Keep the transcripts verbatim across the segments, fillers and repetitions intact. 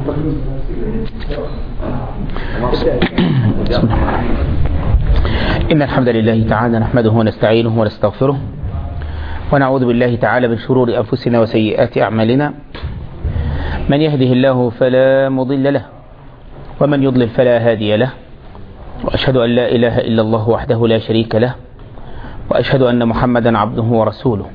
إن الحمد لله تعالى نحمده ونستعينه ونستغفره ونعوذ بالله تعالى من شرور أنفسنا وسيئات أعمالنا. من يهده الله فلا مضل له ومن يضلل فلا هادي له، وأشهد أن لا إله إلا الله وحده لا شريك له، وأشهد أن محمدا عبده ورسوله.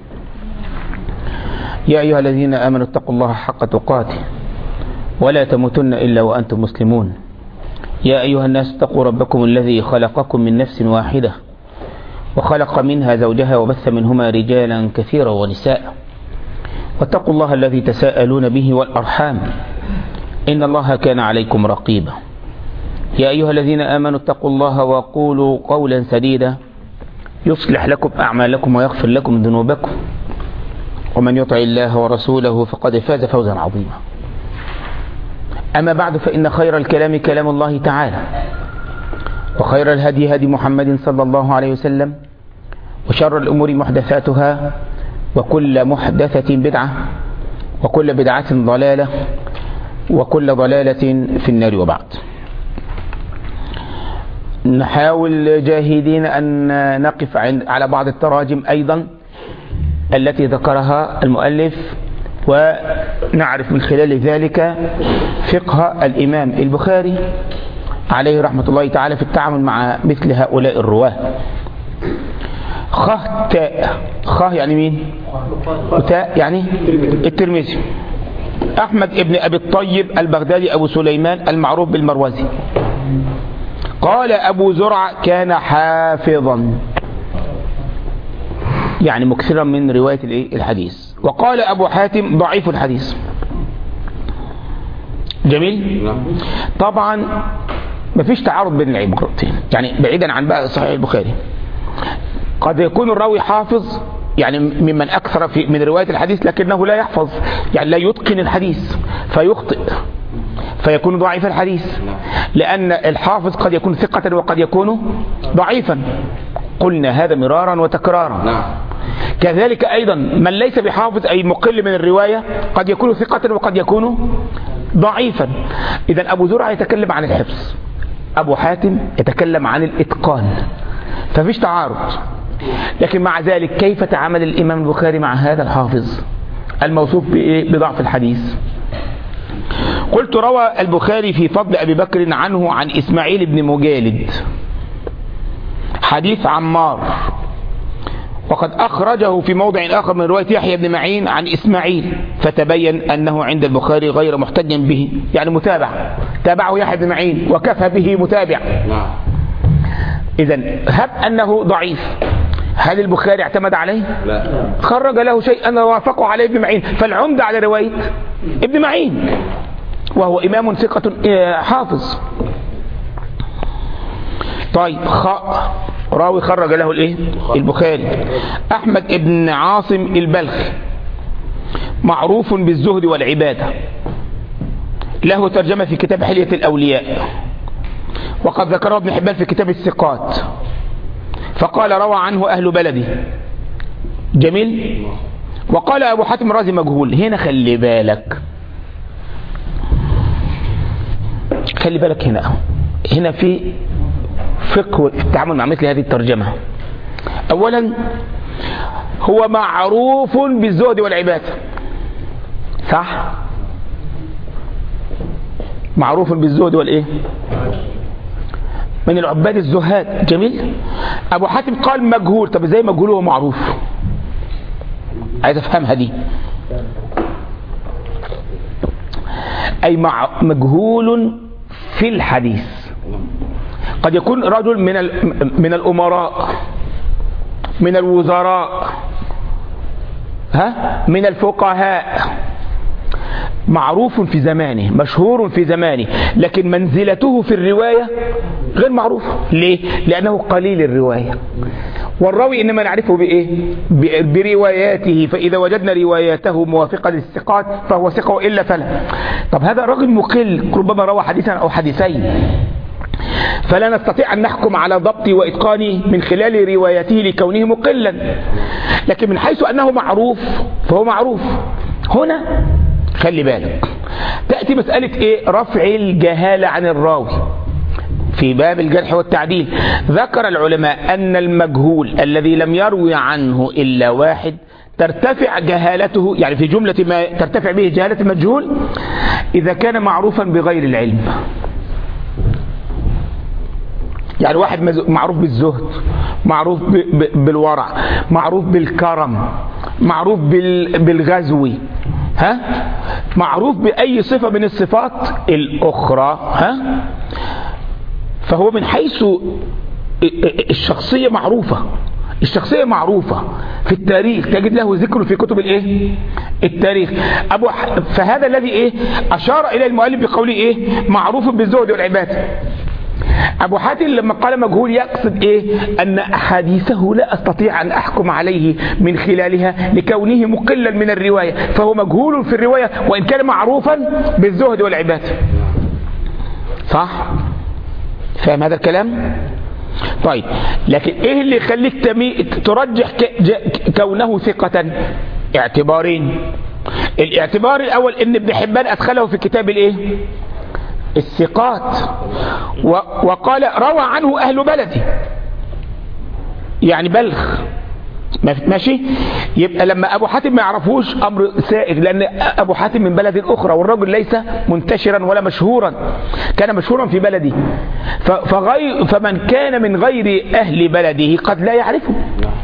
يا أيها الذين آمنوا اتقوا الله حق تقاته ولا تموتن إلا وأنتم مسلمون. يا أيها الناس اتقوا ربكم الذي خلقكم من نفس واحدة وخلق منها زوجها وبث منهما رجالا كثيرا ونساء، واتقوا الله الذي تساءلون به والأرحام إن الله كان عليكم رقيبا. يا أيها الذين آمنوا اتقوا الله وقولوا قولا سديدا يصلح لكم أعمالكم ويغفر لكم ذنوبكم، ومن يطع الله ورسوله فقد فاز فوزا عظيما. أما بعد، فإن خير الكلام كلام الله تعالى، وخير الهدي هدي محمد صلى الله عليه وسلم، وشر الأمور محدثاتها، وكل محدثة بدعة، وكل بدعة ضلالة، وكل ضلالة في النار. وبعد، نحاول جاهدين أن نقف على بعض التراجم أيضا التي ذكرها المؤلف، ونعرف من خلال ذلك فقه الإمام البخاري عليه رحمة الله تعالى في التعامل مع مثل هؤلاء الرواه. خه تاء، خه يعني مين؟ وتاء يعني الترمذي. أحمد ابن أبي الطيب البغدادي أبو سليمان المعروف بالمروزي. قال أبو زرع كان حافظا، يعني مكثرا من رواية الحديث. وقال أبو حاتم ضعيف الحديث. جميل. طبعا ما فيش تعارض بين العبارتين، يعني بعيدا عن بقى صحيح البخاري قد يكون الراوي حافظ، يعني ممن أكثر في من رواية الحديث، لكنه لا يحفظ، يعني لا يتقن الحديث فيخطئ فيكون ضعيف الحديث، لأن الحافظ قد يكون ثقة وقد يكون ضعيفا. قلنا هذا مرارا وتكرارا. كذلك أيضا من ليس بحافظ أي مقل من الرواية قد يكون ثقة وقد يكون ضعيفا. إذا أبو زرع يتكلم عن الحفظ، أبو حاتم يتكلم عن الإتقان، ففيش تعارض. لكن مع ذلك كيف تعامل الإمام البخاري مع هذا الحافظ الموصوف بضعف الحديث؟ قلت روى البخاري في فضل أبي بكر عنه عن إسماعيل بن مجالد حديث عمار، وقد أخرجه في موضع آخر من رواية يحيى بن معين عن إسماعيل، فتبين أنه عند البخاري غير محتج به، يعني متابع، تابعه يحيى بن معين وكفى به متابع. إذن هب أنه ضعيف، هل البخاري اعتمد عليه؟ لا. خرج له شيئا وافقه عليه ابن معين، فالعمدة على رواية ابن معين وهو إمام ثقة حافظ. طيب، خاء راوي خرج له الايه البخاري. احمد ابن عاصم البلخي معروف بالزهد والعبادة، له ترجمة في كتاب حلية الأولياء، وقد ذكره ابن حبان في كتاب الثقات، فقال روى عنه أهل بلدي. جميل. وقال أبو حاتم رازي مجهول. هنا خلي بالك، خلي بالك هنا هنا في فقه التعامل مع مثل هذه الترجمة. أولا، هو معروف بالزهد والعبادة، صح؟ معروف بالزهد والإيه؟ من العباد الزهاد. جميل. أبو حاتم قال مجهول. طب إزاي مجهول هو معروف؟ عايز أفهمها دي. أي مجهول في الحديث. قد يكون رجل من من الأمراء، من الوزراء، ها من الفقهاء، معروف في زمانه، مشهور في زمانه، لكن منزلته في الرواية غير معروف. ليه؟ لأنه قليل الرواية، والراوي إنما نعرفه بإيه؟ برواياته، فإذا وجدنا رواياته موافقة للثقات فهو ثقة، وإلا فلا. طب هذا رجل مقل، ربما روى حديثا أو حديثين، فلا نستطيع أن نحكم على ضبطه وإتقانه من خلال روايته لكونه مقلا، لكن من حيث أنه معروف فهو معروف. هنا خلي بالك، تأتي مسألة ايه؟ رفع الجهالة عن الراوي. في باب الجرح والتعديل ذكر العلماء أن المجهول الذي لم يروي عنه إلا واحد ترتفع جهالته، يعني في جملة ما ترتفع به جهالة المجهول إذا كان معروفا بغير العلم. يعني واحد معروف بالزهد، معروف بالورع، معروف بالكرم، معروف بالغزو، ها، معروف بأي صفة من الصفات الأخرى، ها، فهو من حيث الشخصية معروفة، الشخصية معروفة في التاريخ، تجد له ذكر في كتب الايه؟ التاريخ. أبو ح... فهذا الذي ايه؟ أشار إلى المؤلف بقوله ايه؟ معروف بالزهد والعبادة. أبو حاتم لما قال مجهول يقصد ايه؟ أن أحاديثه لا أستطيع أن أحكم عليه من خلالها لكونه مقلا من الرواية، فهو مجهول في الرواية وإن كان معروفا بالزهد والعبادة. صح؟ فاهم هذا الكلام؟ طيب، لكن ايه اللي يخليك تمي... ترجح ك... ج... كونه ثقة؟ اعتبارين. الاعتبار الأول ان ابن حبان أدخله في كتاب الايه؟ الثقات، و... وقال روى عنه أهل بلدي، يعني بلخ، ماشي. يبقى لما أبو حاتم ما يعرفوش أمر سائغ، لأن أبو حاتم من بلد أخرى والرجل ليس منتشرا ولا مشهورا، كان مشهورا في بلده، فغير فمن كان من غير أهل بلده قد لا يعرفه،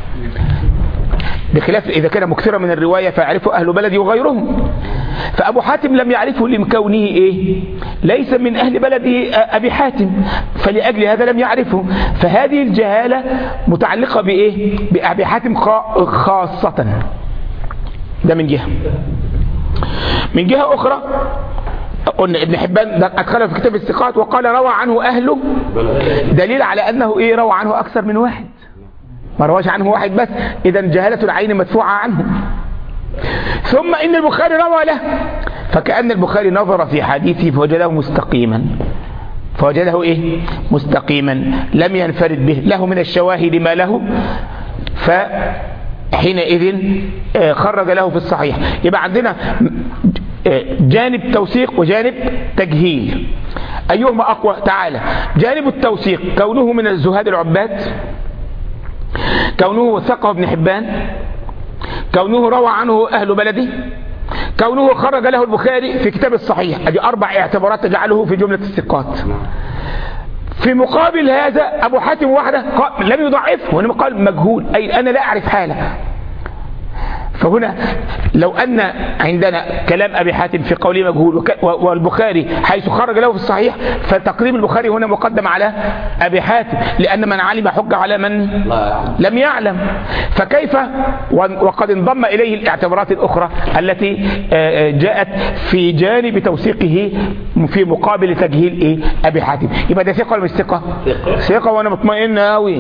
بخلاف إذا كان مكثرا من الرواية فيعرفه أهل بلده وغيرهم. فأبو حاتم لم يعرفه لكونه إيه؟ ليس من أهل بلده أبي حاتم، فلأجل هذا لم يعرفه. فهذه الجهالة متعلقة بإيه؟ بأبي حاتم خاصة. ده من جهة. من جهة أخرى قلنا ابن حبان أدخله في كتاب الثقات وقال روى عنه أهله، دليل على أنه إيه؟ روى عنه أكثر من واحد، ما رواش عنه واحد بس، إذا جهالة العين مدفوعة عنه. ثم إن البخاري روى له، فكأن البخاري نظر في حديثه فوجده مستقيما، فوجده إيه؟ مستقيما لم ينفرد به، له من الشواهد ما له، فحينئذ خرج له في الصحيح. يبقى عندنا جانب توثيق وجانب تجهيل، أيهما أقوى؟ تعالى، جانب التوثيق كونه من الزهاد العباد، كونه وثقه ابن حبان، كونه روى عنه أهل بلده، كونه خرج له البخاري في كتاب الصحيح. هذه أربع اعتبارات تجعله في جملة الثقات. في مقابل هذا أبو حاتم وحده لم يضعفه، وإنما قال مجهول، أي أنا لا أعرف حاله. فهنا لو أن عندنا كلام أبي حاتم في قوله مجهول والبخاري حيث خرج له في الصحيح، فتقديم البخاري هنا مقدم على أبي حاتم، لأن من علم حج على من لم يعلم. فكيف وقد انضم إليه الاعتبارات الأخرى التي جاءت في جانب توثيقه في مقابل تجهيل إيه؟ أبي حاتم. يبقى ده ثقة ولا مش ثقة؟ ثقة، وأنا مطمئن أوي.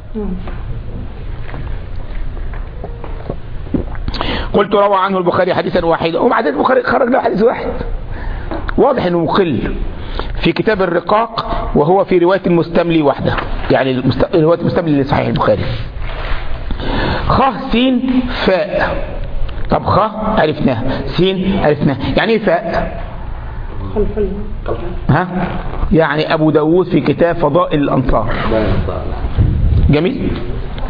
قلت روى عنه البخاري حديثا واحدا، وبعدين البخاري خرج له حديث واحد، واضح انه مقل. في كتاب الرقاق وهو في رواية المستملي وحده، يعني رواية المستملي لصحيح البخاري. خ سين فاء. طب خ عرفناها، سين عرفناها، يعني ايه فاء؟ ها؟ يعني ابو داود في كتاب فضائل الانصار. جميل.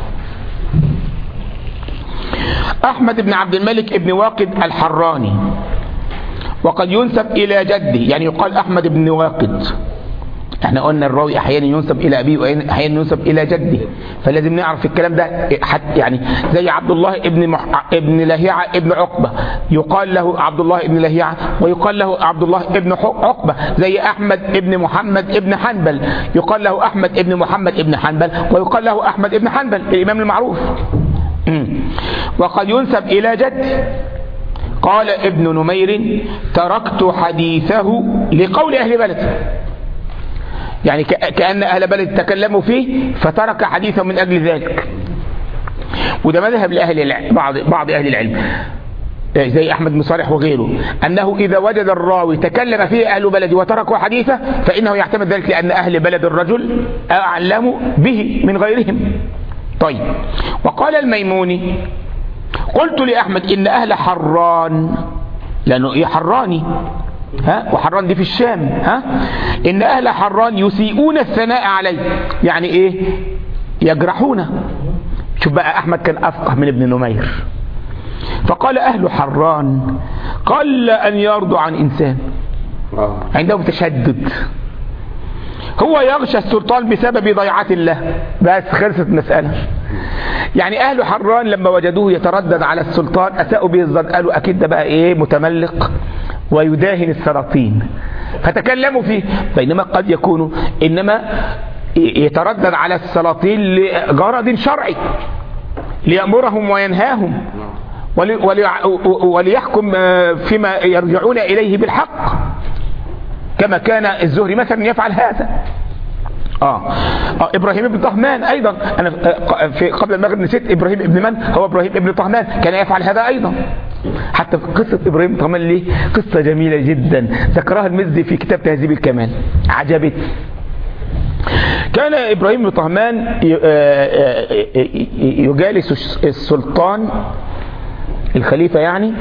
أحمد بن عبد الملك ابن واقد الحراني، وقد ينسب إلى جده، يعني يقال أحمد بن واقد. احنا قلنا الراوي أحيانا ينسب إلى أبيه وأحيانا ينسب إلى جده، فلازم نعرف الكلام ده. حتى يعني زي عبد الله ابن مح... ابن لهيعة ابن عقبة، يقال له عبد الله ابن لهيعة ويقال له عبد الله ابن عقبة. زي أحمد ابن محمد ابن حنبل، يقال له أحمد ابن محمد ابن حنبل ويقال له أحمد ابن حنبل الإمام المعروف. وقد ينسب إلى جد. قال ابن نمير تركت حديثه لقول أهل بلد، يعني كأن أهل بلد تكلموا فيه فترك حديثه من أجل ذلك. وده مذهب لأهل العلم، بعض, بعض أهل العلم زي أحمد بن صالح وغيره، أنه إذا وجد الراوي تكلم فيه أهل بلد وتركوا حديثه فإنه يعتمد ذلك، لأن أهل بلد الرجل أعلم به من غيرهم. طيب، وقال الميموني قلت لأحمد إن أهل حران، لأنه إيه حراني، ها وحران دي في الشام، ها إن أهل حران يسيئون الثناء عليه، يعني إيه؟ يجرحونه. شوف بقى أحمد كان أفقه من ابن نمير، فقال أهل حران قل أن يرضوا عن إنسان، عندهم تشدد، هو يغشى السلطان بسبب ضيعة له، بس خلصت المسألة. يعني أهل حران لما وجدوه يتردد على السلطان أساءوا به الظن، قالوا أكيد ده بقى إيه متملق ويداهن السلاطين، فتكلموا فيه. بينما قد يكونوا إنما يتردد على السلاطين لغرض شرعي، ليأمرهم وينهاهم وليحكم فيما يرجعون إليه بالحق، كما كان الزهري مثلا يفعل هذا. آه. آه إبراهيم بن طهمان أيضا، أنا في قبل المغرب نسيت إبراهيم بن من؟ هو إبراهيم بن طهمان كان يفعل هذا أيضا. حتى في قصة إبراهيم بن طهمان ليه قصة جميلة جدا ذكرها المزي في كتاب تهذيب الكمال، عجبت. كان إبراهيم بن طهمان يجالس السلطان الخليفة يعني،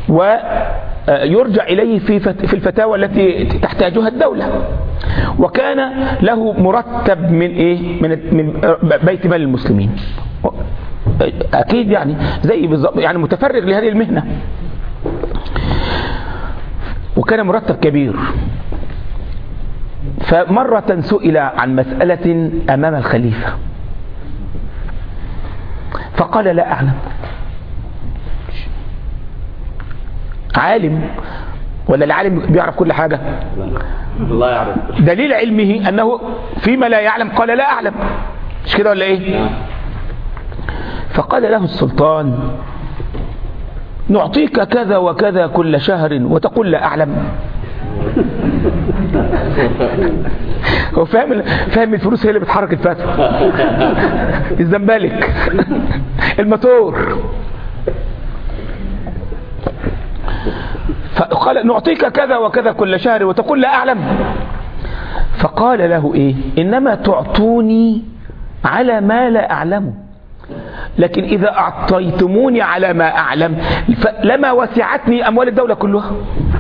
ويرجع إليه في في الفتاوى التي تحتاجها الدولة، وكان له مرتب من إيه من من بيت مال المسلمين، أكيد يعني زي بالظبط يعني متفرغ لهذه المهنة، وكان مرتب كبير. فمرة سئل عن مسألة أمام الخليفة فقال لا أعلم. عالم ولا العالم بيعرف كل حاجة؟ الله يعرف. دليل علمه أنه فيما لا يعلم قال لا أعلم، مش كده ولا إيه؟ فقال له السلطان نعطيك كذا وكذا كل شهر وتقول لا أعلم. هو فاهم فاهم الفلوس هي اللي بتحرك الفتوى، الزنبالك الماتور. فقال نعطيك كذا وكذا كل شهر وتقول لا أعلم. فقال له إيه؟ إنما تعطوني على ما لا أعلم، لكن إذا أعطيتموني على ما أعلم لما وسعتني أموال الدولة كلها.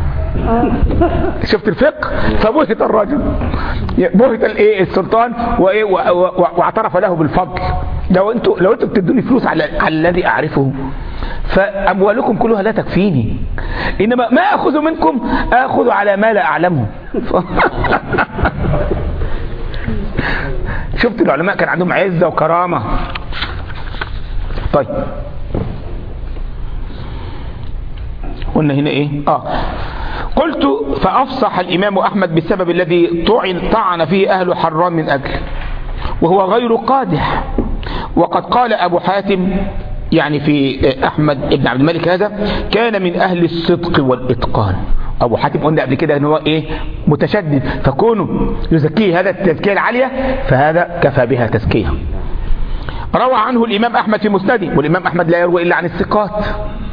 شفت الفقه؟ فبهت الرجل، بهت الايه السلطان وايه واعترف له بالفضل. لو انتوا لو انتوا بتدوني فلوس على على الذي اعرفه فاموالكم كلها لا تكفيني، انما ما اخذ منكم اخذ على ما لا اعلمه. شفت العلماء كان عندهم عزة وكرامة. طيب قلنا هنا ايه؟ اه قلت فأفصح الإمام أحمد بالسبب الذي طعن طعن فيه أهل حران من أجله، وهو غير قادح. وقد قال أبو حاتم يعني في أحمد بن عبد الملك هذا كان من أهل الصدق والإتقان. أبو حاتم قلنا قبل كده أنه إيه متشدد، فكونه يزكيه هذا التزكية العالية فهذا كفى بها تزكية. روى عنه الإمام أحمد في مسنده، والإمام أحمد لا يروي إلا عن الثقات.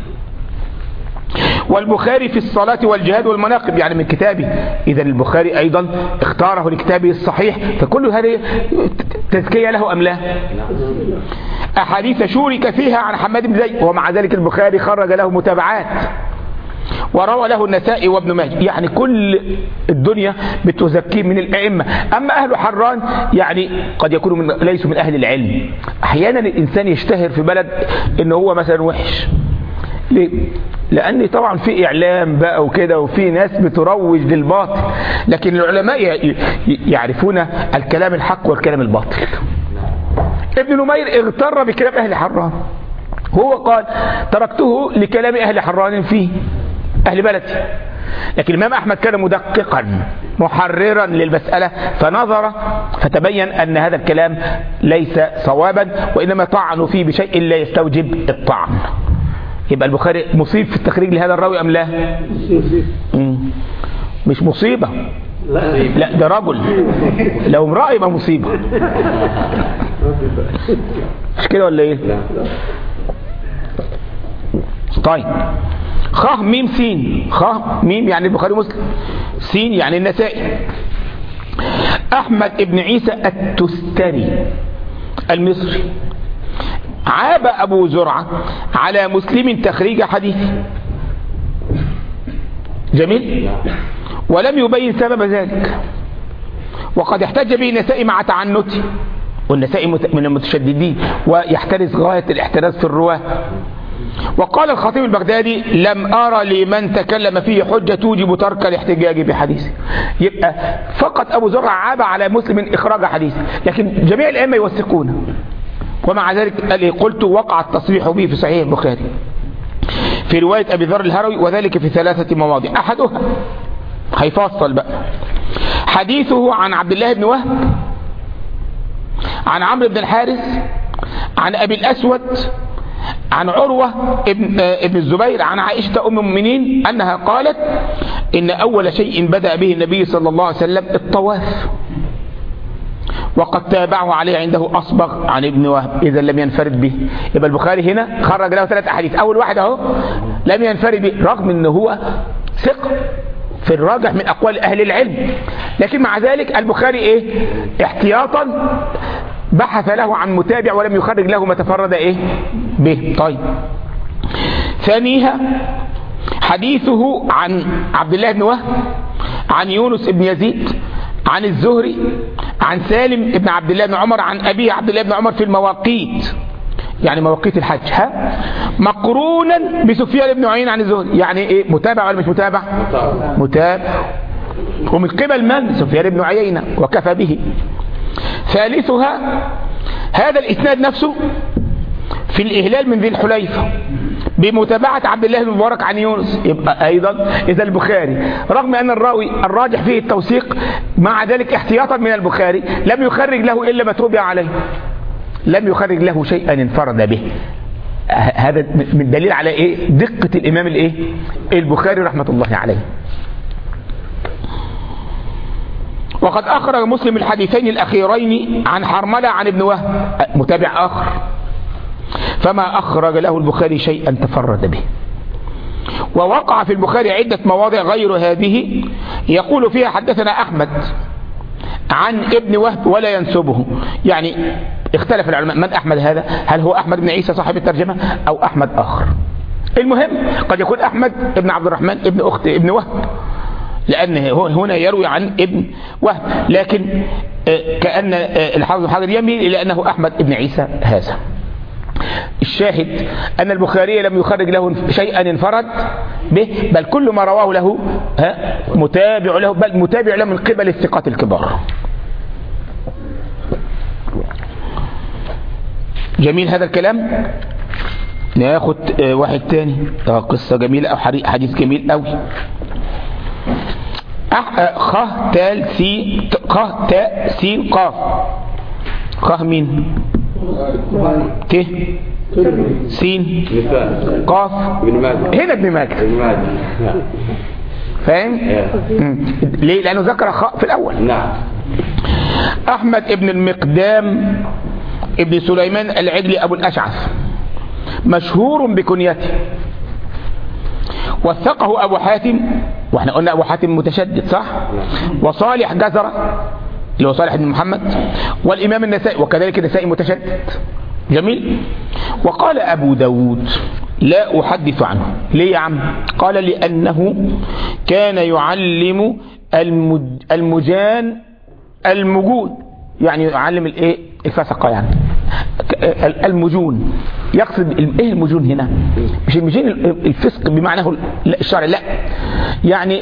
والبخاري في الصلاة والجهاد والمناقب يعني من كتابه، إذا البخاري أيضا اختاره لكتابه الصحيح، فكل هذه تزكية له أم لا؟ أحاديث شورك فيها عن حماد بن زيد، ومع ذلك البخاري خرج له متابعات، وروى له النسائي وابن ماجه، يعني كل الدنيا بتزكيه من الأئمة. أما أهل حران يعني قد يكونوا من ليسوا من أهل العلم. أحيانا الإنسان يشتهر في بلد إنه هو مثلا وحش، ليه؟ لأن طبعا في إعلام بقى وكده، وفي ناس بتروج للباطل، لكن العلماء يعرفون الكلام الحق والكلام الباطل. ابن نمير اغتر بكلام أهل حران، هو قال تركته لكلام أهل حران فيه أهل بلدي. لكن الإمام أحمد كان مدققا محررا للمسألة، فنظر فتبين أن هذا الكلام ليس صوابا، وإنما طعنوا فيه بشيء لا يستوجب الطعن. يبقى البخاري مصيب في التخريج لهذا الراوي أم لا؟ مش مصيبة، لا ده رجل، لو امرأة يبقى مصيبة، مش كده ولا ايه؟ طيب خ ميم سين، خ ميم يعني البخاري مسلم، سين يعني النسائي. أحمد ابن عيسى التستري المصري عاب أبو زرعة على مسلم تخريج حديث جميل، ولم يبين سبب ذلك، وقد احتج به النسائي مع تعنته، والنسائي من المتشددين ويحترز غاية الاحتراز في الرواة. وقال الخطيب البغدادي: لم أرى لمن تكلم فيه حجة توجب ترك الاحتجاج بحديثه. يبقى فقط أبو زرع عاب على مسلم إخراج حديثه، لكن جميع الأئمة يوثقونه، ومع ذلك قلت وقع التصريح به في صحيح البخاري في رواية أبي ذر الهروي، وذلك في ثلاثة مواضع. أحدها هيفصل بقى حديثه عن عبد الله بن وهب عن عمرو بن الحارث عن أبي الأسود عن عروة ابن, ابن الزبير عن عائشة أم المؤمنين أنها قالت: إن أول شيء بدأ به النبي صلى الله عليه وسلم الطواف، وقد تابعه عليه عنده أصبغ عن ابن وهب، إذا لم ينفرد به. يبقى البخاري هنا خرج له ثلاث أحاديث، أول واحد أهو لم ينفرد به رغم أنه هو ثقة في الراجح من أقوال أهل العلم، لكن مع ذلك البخاري إيه احتياطا بحث له عن متابع ولم يخرج له ما تفرد إيه به. طيب، ثانيها حديثه عن عبد الله بن وهب عن يونس بن يزيد عن الزهري عن سالم بن عبد الله بن عمر عن أبيه عبد الله بن عمر في المواقيت، يعني مواقيت الحج، ها مقرونا بسفيان بن عيينة عن الزهري، يعني ايه متابع ولا مش متابع؟ متابع، ومن قبل من؟ سفيان بن عيينة، وكفى به. ثالثها هذا الإسناد نفسه في الإهلال من ذي الحليفة بمتابعة عبد الله بن مبارك عن يونس. يبقى أيضا إذا البخاري رغم أن الراوي الراجح فيه التوثيق، مع ذلك احتياطا من البخاري لم يخرج له إلا ما تربع عليه، لم يخرج له شيئا انفرد به. هذا من دليل على إيه؟ دقة الإمام الإيه؟ البخاري رحمة الله عليه. وقد أخرج مسلم الحديثين الأخيرين عن حرملة عن ابن وهب، متابع آخر، فما أخرج له البخاري شيئا تفرد به. ووقع في البخاري عدة مواضع غير هذه يقول فيها حدثنا أحمد عن ابن وهب ولا ينسبه، يعني اختلف العلماء من أحمد هذا، هل هو أحمد بن عيسى صاحب الترجمة أو أحمد آخر؟ المهم قد يكون أحمد ابن عبد الرحمن ابن أخت ابن وهب، لأن هنا يروي عن ابن وهب، لكن كأن الحافظ الحجر يميل إلى أنه أحمد ابن عيسى هذا. الشاهد أن البخاري لم يخرج له شيئا انفرد به، بل كل ما رواه له ها متابع له، بل متابع له من قبل الثقات الكبار. جميل هذا الكلام. ناخد واحد تاني، قصة جميلة أو حديث جميل أوي. خ تال سي خ تاء سين قاف. خ مين؟ ت سين قاف. هنا ابن ماجه. فاهم؟ ليه؟ لأنه ذكر خاء في الأول. نعم. أحمد ابن المقدام ابن سليمان العجلي أبو الأشعث، مشهور بكنيته، وثقه أبو حاتم، واحنا قلنا أبو حاتم متشدد صح؟ وصالح جزرة اللي هو صالح بن محمد، والإمام النسائي، وكذلك النسائي متشدد. جميل. وقال أبو داود لا أحدث عنه. ليه يا عم؟ قال لأنه كان يعلم المجان المجون، يعني يعلم الايه الفسقة، يعني المجون. يقصد ايه المجون هنا؟ مش المجين الفسق بمعناه الشرعي، لا، يعني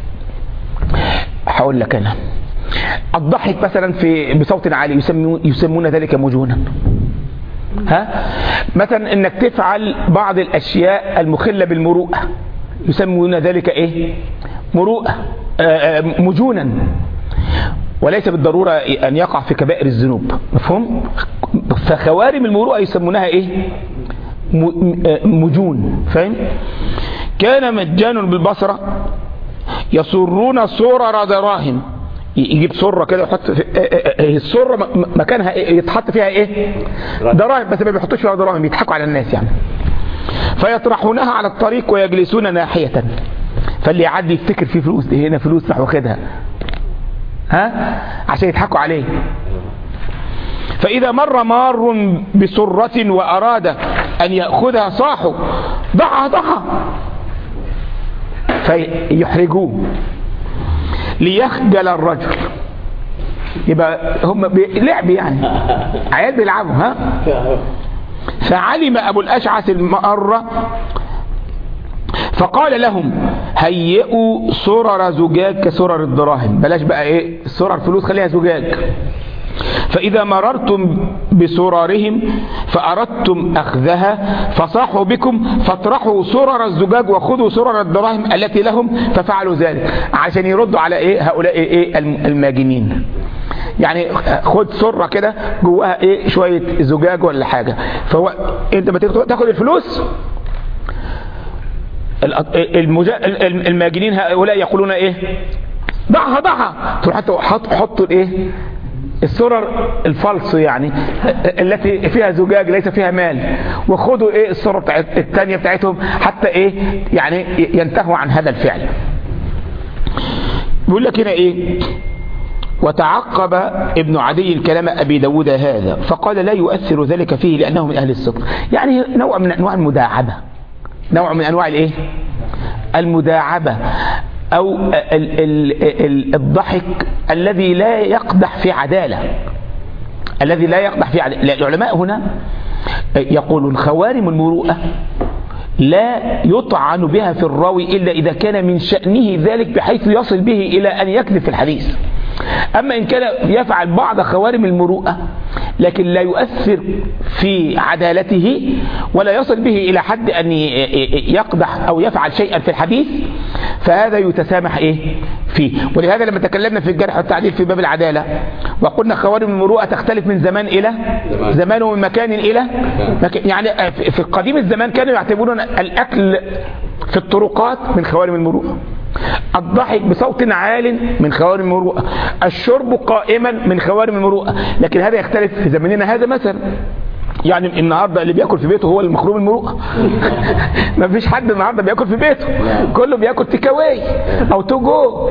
هقول لك انا الضحك مثلا في بصوت عالي يسمون يسمون ذلك مجونا. ها مثلا انك تفعل بعض الاشياء المخلة بالمروءة يسمون ذلك ايه؟ مروءة، مجونا، وليس بالضرورة أن يقع في كبائر الذنوب، مفهوم؟ فخوارم المروءة يسمونها إيه؟ مجون، فاهم؟ كان مجان بالبصرة يصرون صورة دراهم، يجيب صورة كده يحط الصورة مكانها يتحط فيها إيه؟ دراهم، بس ما بيحطوش فيها دراهم، يضحكوا على الناس يعني. فيطرحونها على الطريق ويجلسون ناحية، فاللي يعدي يفتكر فيه فلوس، دي هنا فلوس راح واخدها، ها عشان يضحكوا عليه. فإذا مر مار بسرة وأراد أن يأخذها صاحوا ضعها ضعها فيحرجوه ليخجل الرجل. يبقى هم لعب يعني، عيال بيلعبوا. ها فعلم أبو الأشعث المأرة فقال لهم هيئوا سرر زجاج كسرر الدراهم. بلاش بقى ايه سرر فلوس، خليها زجاج. فإذا مررتم بسرارهم فأردتم أخذها فصاحوا بكم فاطرحوا سرر الزجاج وخذوا سرر الدراهم التي لهم، ففعلوا ذلك عشان يردوا على ايه هؤلاء ايه الماجنين. يعني خد سرة كده جواها ايه شوية زجاج ولا حاجة، فهو انت ما تاخد الفلوس الماجنين هؤلاء يقولون ايه ضعها ضعها، تروح حط حطوا الايه السرر الفلس يعني التي فيها زجاج ليس فيها مال، وخدوا ايه السرر بتاعت الثانيه بتاعتهم حتى ايه يعني ينتهوا عن هذا الفعل. بيقول لك هنا ايه وتعقب ابن عدي الكلام أبي داود هذا فقال لا يؤثر ذلك فيه لأنه من أهل الصدق. يعني نوع من أنواع المداعبة، نوع من أنواع الإيه المداعبة أو ال ال ال الضحك الذي لا يقدح في عدالة، الذي لا يقدح في عدالة. العلماء هنا يقولون خوارم المروءة لا يطعن بها في الراوي إلا إذا كان من شأنه ذلك بحيث يصل به إلى أن يكذب في الحديث. أما إن كان يفعل بعض خوارم المروءة لكن لا يؤثر في عدالته ولا يصل به إلى حد أن يقدح أو يفعل شيئا في الحديث فهذا يتسامح إيه فيه. ولهذا لما تكلمنا في الجرح والتعديل في باب العدالة وقلنا خوارم المروءة تختلف من زمان إلى زمان ومن مكان إلى مكان. يعني في قديم الزمان كانوا يعتبرون الأكل في الطرقات من خوارم المروءة، الضحك بصوت عال من خوارم المروءة، الشرب قائما من خوارم المروءة. لكن هذا يختلف في زماننا هذا مثلا. يعني النهارده اللي بياكل في بيته هو المخروم المروءة. ما فيش حد النهارده بياكل في بيته، كله بياكل تيك اواي او تو جو.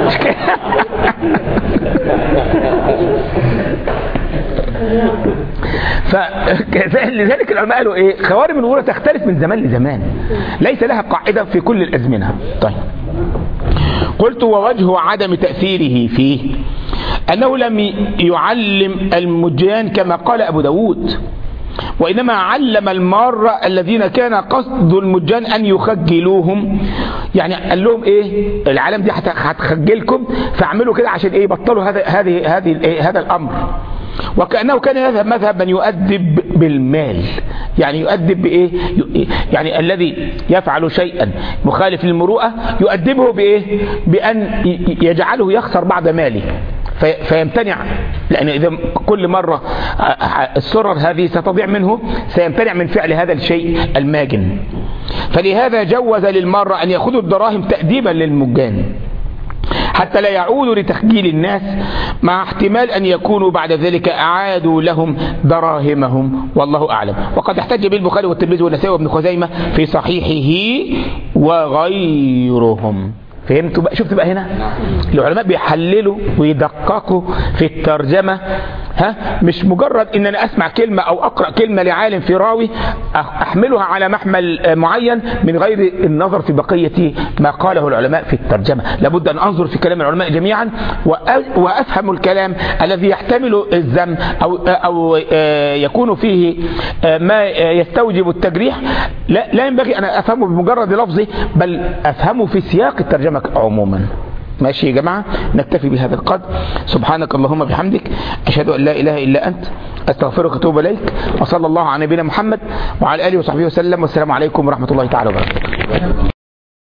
فلذلك العلماء قالوا ايه خوارم المروءة تختلف من زمان لزمان، ليس لها قاعدة في كل الازمنة. طيب قلت ووجه عدم تأثيره فيه أنه لم يعلم المجان كما قال أبو داود، وإنما علم المارة الذين كان قصد المجان أن يخجلوهم. يعني قال لهم إيه العالم دي هتخجلكم فاعملوا كده عشان إيه بطلوا هذا هذه هذه هذا الأمر. وكأنه كان يذهب مذهب من يؤدب بالمال، يعني يؤدب بإيه يعني الذي يفعل شيئا مخالف للمروءة يؤدبه بإيه بأن يجعله يخسر بعض ماله فيمتنع، لأن إذا كل مرة السرر هذه ستضيع منه سيمتنع من فعل هذا الشيء الماجن. فلهذا جوز للمرة أن يأخذوا الدراهم تأديبا للمجان حتى لا يعودوا لتخجيل الناس، مع احتمال أن يكونوا بعد ذلك أعادوا لهم دراهمهم والله أعلم. وقد احتج به البخاري والترمذي والنسائي وابن خزيمة في صحيحه وغيرهم. فهمتوا بقى؟ شفتوا بقى هنا العلماء بيحللوا ويدققوا في الترجمة. ها مش مجرد ان انا اسمع كلمة او اقرأ كلمة لعالم في راوي احملها على محمل معين من غير النظر في بقية ما قاله العلماء في الترجمة. لابد ان انظر في كلام العلماء جميعا وافهم الكلام الذي يحتمل الذم او او يكون فيه ما يستوجب التجريح. لا, لا ينبغي ان افهمه بمجرد لفظه بل افهمه في سياق الترجمة عموما. ماشي يا جماعة، نكتفي بهذا القدر. سبحانك اللهم بحمدك أشهد أن لا إله إلا أنت أستغفرك وأتوب إليك، وصلى الله على نبينا محمد وعلى آله وصحبه وسلم، والسلام عليكم ورحمة الله تعالى وبركاته.